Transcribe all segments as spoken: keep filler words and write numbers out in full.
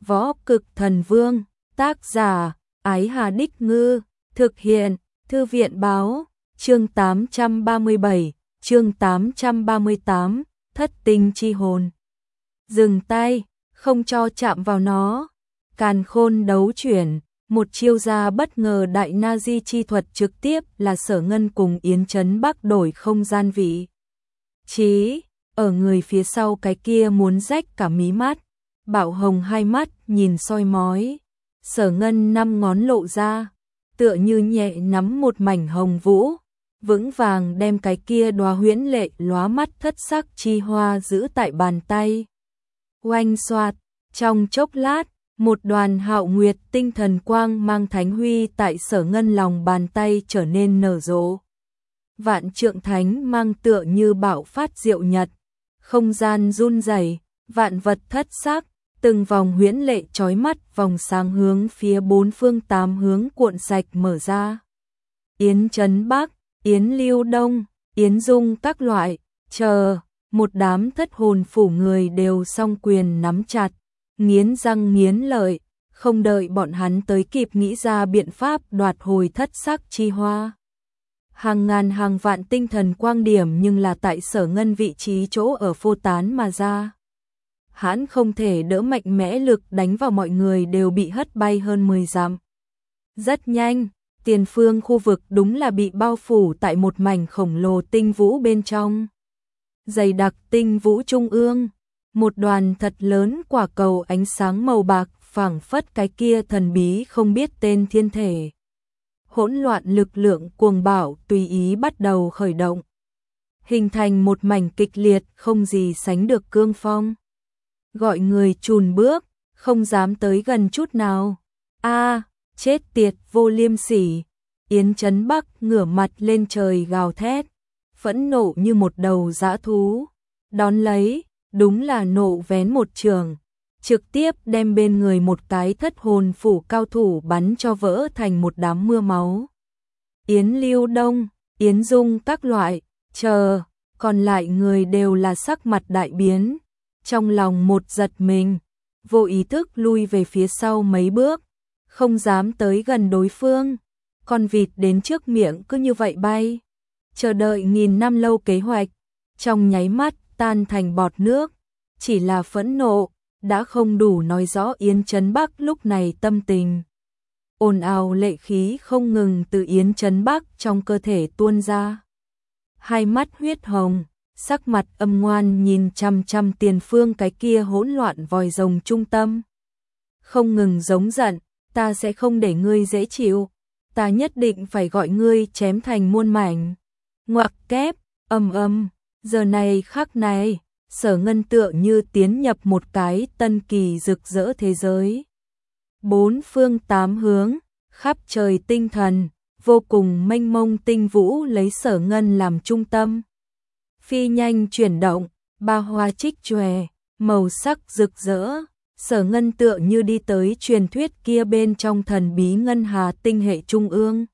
Võ Cực Thần Vương, tác giả, Ái Hà Đích Ngư, thực hiện, Thư viện Báo, chương tám trăm ba mươi bảy, chương tám trăm ba mươi tám, Thất Tinh Chi Hồn. Dừng tay, không cho chạm vào nó. Càn Khôn đấu chuyển, một chiêu gia bất ngờ đại Nazi chi thuật trực tiếp là Sở Ngân cùng Yến Trấn Bắc đổi không gian vị. Chí, ở người phía sau cái kia muốn rách cả mí mắt. Bảo Hồng hai mắt nhìn soi mói. Sở Ngân năm ngón lộ ra, tựa như nhẹ nắm một mảnh hồng vũ, vững vàng đem cái kia đóa huyễn lệ lóa mắt thất sắc chi hoa giữ tại bàn tay. Oanh xoạt, trong chốc lát, một đoàn hạo nguyệt tinh thần quang mang thánh huy tại Sở Ngân lòng bàn tay trở nên nở rộ. Vạn trượng thánh mang tựa như bạo phát diệu nhật, không gian run rẩy, vạn vật thất sắc, từng vòng huyễn lệ chói mắt vòng sáng hướng phía bốn phương tám hướng cuộn sạch mở ra. Yến Trấn Bắc, Yến Lưu Đông, Yến Dung các loại, chờ, một đám thất hồn phủ người đều song quyền nắm chặt, nghiến răng nghiến lợi, không đợi bọn hắn tới kịp nghĩ ra biện pháp đoạt hồi thất sắc chi hoa. Hàng ngàn hàng vạn tinh thần quang điểm nhưng là tại Sở Ngân vị trí chỗ ở phô tán mà ra. Hắn không thể đỡ mạnh mẽ lực đánh vào mọi người đều bị hất bay hơn mười dặm. Rất nhanh, tiền phương khu vực đúng là bị bao phủ tại một mảnh khổng lồ tinh vũ bên trong. Dày đặc tinh vũ trung ương, một đoàn thật lớn quả cầu ánh sáng màu bạc phảng phất cái kia thần bí không biết tên thiên thể. Hỗn loạn lực lượng cuồng bạo tùy ý bắt đầu khởi động, hình thành một mảnh kịch liệt không gì sánh được cương phong. Gọi người chùn bước, không dám tới gần chút nào. A, chết tiệt vô liêm sỉ. Yến Trấn Bắc ngửa mặt lên trời gào thét, phẫn nộ như một đầu dã thú. Đón lấy, đúng là nộ vén một trường, trực tiếp đem bên người một cái thất hồn phủ cao thủ bắn cho vỡ thành một đám mưa máu. Yến Lưu Đông, Yến Dung các loại, chờ, còn lại người đều là sắc mặt đại biến. Trong lòng một giật mình, vô ý thức lui về phía sau mấy bước, không dám tới gần đối phương. Con vịt đến trước miệng cứ như vậy bay, chờ đợi nghìn năm lâu kế hoạch, trong nháy mắt tan thành bọt nước. Chỉ là phẫn nộ, đã không đủ nói rõ Yến Trấn Bắc lúc này tâm tình. Ồn ào lệ khí không ngừng từ Yến Trấn Bắc trong cơ thể tuôn ra. Hai mắt huyết hồng, sắc mặt âm ngoan nhìn chăm chăm tiền phương cái kia hỗn loạn vòi rồng trung tâm. Không ngừng giống giận, ta sẽ không để ngươi dễ chịu, ta nhất định phải gọi ngươi chém thành muôn mảnh. Ngoặc kép, âm âm, giờ này khắc này, Sở Ngân tựa như tiến nhập một cái tân kỳ rực rỡ thế giới. Bốn phương tám hướng, khắp trời tinh thần, vô cùng mênh mông tinh vũ lấy Sở Ngân làm trung tâm. Phi nhanh chuyển động, ba hoa trích chòe, màu sắc rực rỡ. Sở Ngân tựa như đi tới truyền thuyết kia bên trong thần bí ngân hà tinh hệ trung ương.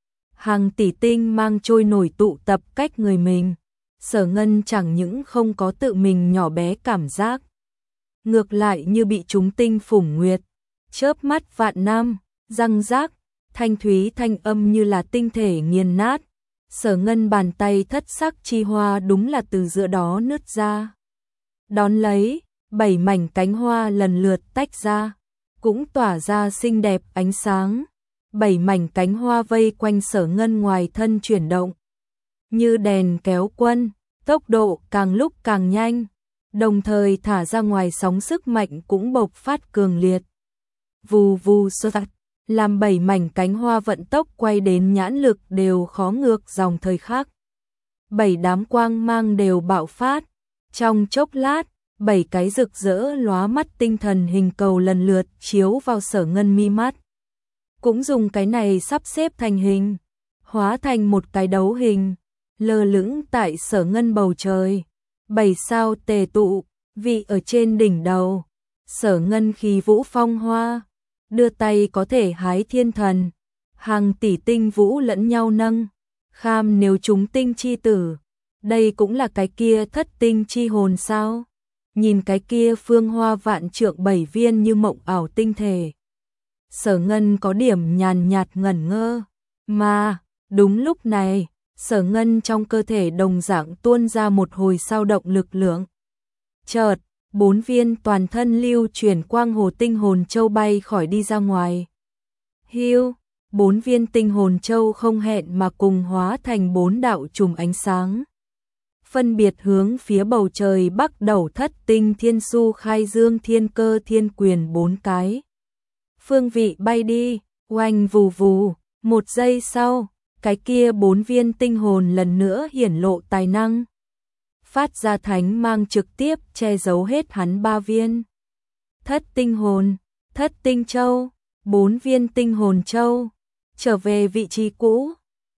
Hàng tỷ tinh mang trôi nổi tụ tập cách người mình. Sở Ngân chẳng những không có tự mình nhỏ bé cảm giác, ngược lại như bị chúng tinh phủng nguyệt, chớp mắt vạn năm, răng rác, thanh thúy thanh âm như là tinh thể nghiền nát. Sở Ngân bàn tay thất sắc chi hoa đúng là từ giữa đó nứt ra. Đón lấy, bảy mảnh cánh hoa lần lượt tách ra, cũng tỏa ra xinh đẹp ánh sáng. Bảy mảnh cánh hoa vây quanh Sở Ngân ngoài thân chuyển động, như đèn kéo quân, tốc độ càng lúc càng nhanh, đồng thời thả ra ngoài sóng sức mạnh cũng bộc phát cường liệt. Vù vù sơ tạch, làm bảy mảnh cánh hoa vận tốc quay đến nhãn lực đều khó ngược dòng thời khắc. Bảy đám quang mang đều bạo phát, trong chốc lát, bảy cái rực rỡ lóa mắt tinh thần hình cầu lần lượt chiếu vào Sở Ngân mi mắt. Cũng dùng cái này sắp xếp thành hình, hóa thành một cái đấu hình, lơ lửng tại Sở Ngân bầu trời. Bảy sao tề tụ, vị ở trên đỉnh đầu. Sở Ngân khí vũ phong hoa, đưa tay có thể hái thiên thần. Hàng tỷ tinh vũ lẫn nhau nâng, kham nếu chúng tinh chi tử. Đây cũng là cái kia thất tinh chi hồn sao? nhìn cái kia phương hoa vạn trượng bảy viên như mộng ảo tinh thể. Sở Ngân có điểm nhàn nhạt ngẩn ngơ, mà đúng lúc này, Sở Ngân trong cơ thể đồng dạng tuôn ra một hồi sao động lực lượng. Chợt, bốn viên toàn thân lưu chuyển quang hồ tinh hồn châu bay khỏi đi ra ngoài. Hiu, bốn viên tinh hồn châu không hẹn mà cùng hóa thành bốn đạo chùm ánh sáng. Phân biệt hướng phía bầu trời bắc đầu thất tinh thiên su khai dương thiên cơ thiên quyền bốn cái. Phương vị bay đi, oanh vù vù, một giây sau, cái kia bốn viên tinh hồn lần nữa hiển lộ tài năng. Phát ra thánh mang trực tiếp che giấu hết hắn ba viên. Thất tinh hồn, thất tinh châu, bốn viên tinh hồn châu, trở về vị trí cũ.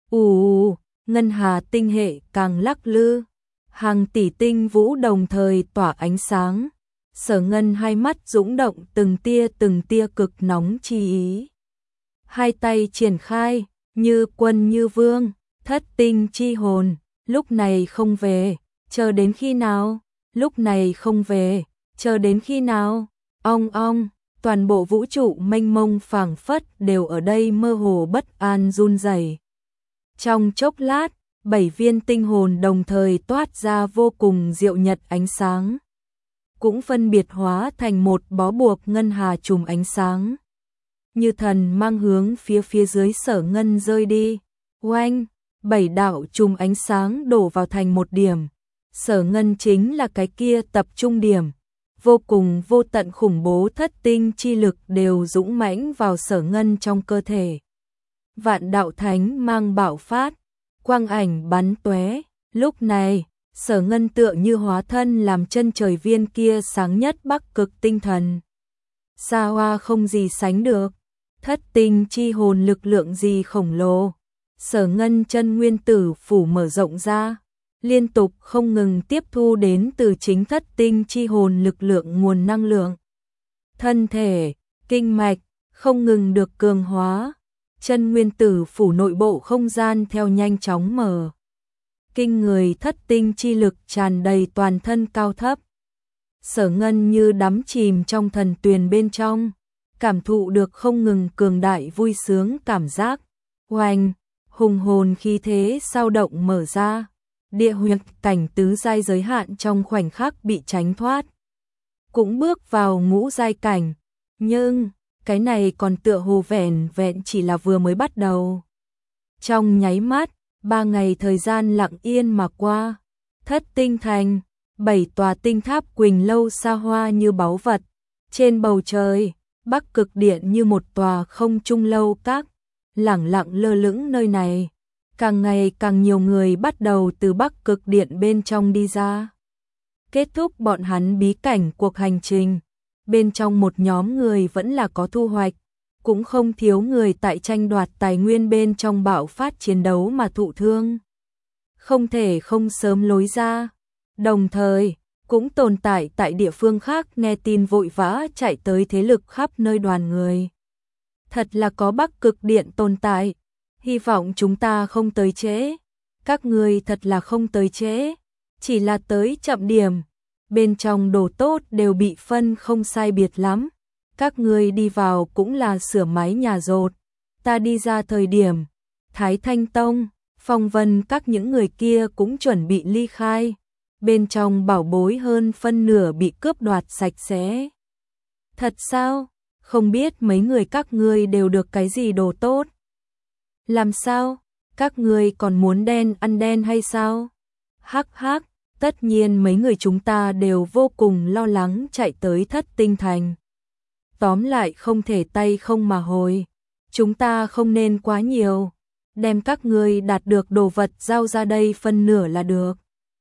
Ù, ngân hà tinh hệ càng lắc lư, hàng tỷ tinh vũ đồng thời tỏa ánh sáng. Sở Ngân hai mắt dũng động từng tia từng tia cực nóng chi ý. Hai tay triển khai, như quân như vương, thất tinh chi hồn, lúc này không về, chờ đến khi nào? Lúc này không về, chờ đến khi nào? Ong ong, toàn bộ vũ trụ mênh mông phảng phất đều ở đây mơ hồ bất an run rẩy. Trong chốc lát, bảy viên tinh hồn đồng thời toát ra vô cùng diệu nhật ánh sáng, cũng phân biệt hóa thành một bó buộc ngân hà chùm ánh sáng. Như thần mang hướng phía phía dưới Sở Ngân rơi đi. Oanh, bảy đạo chùm ánh sáng đổ vào thành một điểm. Sở Ngân chính là cái kia tập trung điểm. Vô cùng vô tận khủng bố thất tinh chi lực đều dũng mãnh vào Sở Ngân trong cơ thể. Vạn đạo thánh mang bạo phát, quang ảnh bắn tóe. Lúc này, Sở Ngân tựa như hóa thân làm chân trời viên kia sáng nhất bắc cực tinh thần. Xa hoa không gì sánh được, thất tinh chi hồn lực lượng gì khổng lồ. Sở Ngân chân nguyên tử phủ mở rộng ra, liên tục không ngừng tiếp thu đến từ chính thất tinh chi hồn lực lượng nguồn năng lượng. Thân thể, kinh mạch, không ngừng được cường hóa, chân nguyên tử phủ nội bộ không gian theo nhanh chóng mở. Kinh người thất tinh chi lực tràn đầy toàn thân cao thấp. Sở Ngân như đắm chìm trong thần tuyền bên trong, cảm thụ được không ngừng cường đại vui sướng cảm giác. Oanh, hùng hồn khí thế sao động mở ra, địa huyệt cảnh tứ giai giới hạn trong khoảnh khắc bị tránh thoát. Cũng bước vào ngũ giai cảnh, nhưng cái này còn tựa hồ vẹn vẹn chỉ là vừa mới bắt đầu. Trong nháy mắt, ba ngày thời gian lặng yên mà qua, thất tinh thành, bảy tòa tinh tháp quỳnh lâu xa hoa như báu vật. Trên bầu trời, bắc cực điện như một tòa không trung lâu các, lẳng lặng lơ lửng nơi này. Càng ngày càng nhiều người bắt đầu từ bắc cực điện bên trong đi ra. Kết thúc bọn hắn bí cảnh cuộc hành trình, bên trong một nhóm người vẫn là có thu hoạch, cũng không thiếu người tại tranh đoạt tài nguyên bên trong bạo phát chiến đấu mà thụ thương. Không thể không sớm lối ra, đồng thời cũng tồn tại tại địa phương khác nghe tin vội vã chạy tới thế lực khắp nơi đoàn người. Thật là có bắc cực điện tồn tại, hy vọng chúng ta không tới trễ. Các người thật là không tới trễ, chỉ là tới chậm điểm. Bên trong đồ tốt đều bị phân không sai biệt lắm. Các người đi vào cũng là sửa mái nhà rột. Ta đi ra thời điểm, Thái Thanh Tông, Phong Vân các những người kia cũng chuẩn bị ly khai. Bên trong bảo bối hơn phân nửa bị cướp đoạt sạch sẽ. Thật sao? Không biết mấy người các ngươi đều được cái gì đồ tốt? Làm sao? Các ngươi còn muốn đen ăn đen hay sao? Hắc hắc, tất nhiên mấy người chúng ta đều vô cùng lo lắng chạy tới thất tinh thành. Tóm lại không thể tay không mà hồi. Chúng ta không nên quá nhiều. Đem các ngươi đạt được đồ vật giao ra đây phân nửa là được.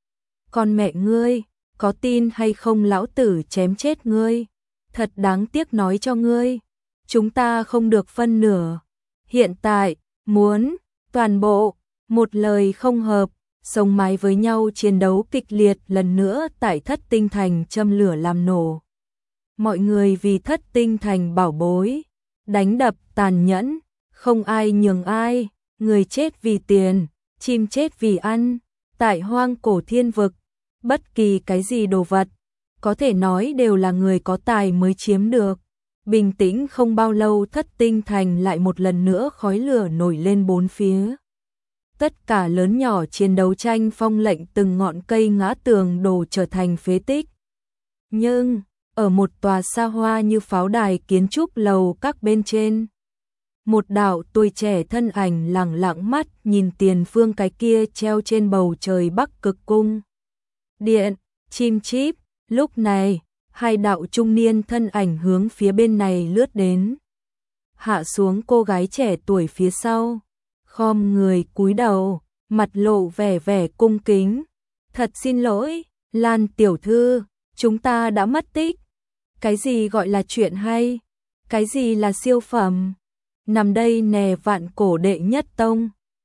Còn mẹ ngươi, có tin hay không lão tử chém chết ngươi? Thật đáng tiếc nói cho ngươi. Chúng ta không được phân nửa. Hiện tại, muốn, toàn bộ, một lời không hợp, sống mái với nhau chiến đấu kịch liệt lần nữa tại thất tinh thành châm lửa làm nổ. Mọi người vì thất tinh thành bảo bối, đánh đập tàn nhẫn, không ai nhường ai, người chết vì tiền, chim chết vì ăn. Tại hoang cổ thiên vực, bất kỳ cái gì đồ vật, có thể nói đều là người có tài mới chiếm được. Bình tĩnh không bao lâu, Thất Tinh Thành lại một lần nữa khói lửa nổi lên bốn phía. Tất cả lớn nhỏ chiến đấu tranh phong lệnh, từng ngọn cây ngã tường đổ trở thành phế tích. Nhưng, ở một tòa xa hoa như pháo đài kiến trúc lầu các bên trên, một đạo tuổi trẻ thân ảnh lẳng lặng mắt nhìn tiền phương cái kia treo trên bầu trời Bắc Cực cung điện, chim chip. Lúc này, hai đạo trung niên thân ảnh hướng phía bên này lướt đến. Hạ xuống cô gái trẻ tuổi phía sau, khom người cúi đầu, mặt lộ vẻ vẻ cung kính. Thật xin lỗi, Lan tiểu thư, chúng ta đã mất tích. Cái gì gọi là chuyện hay? Cái gì là siêu phẩm? Nằm đây nè, vạn cổ đệ nhất tông.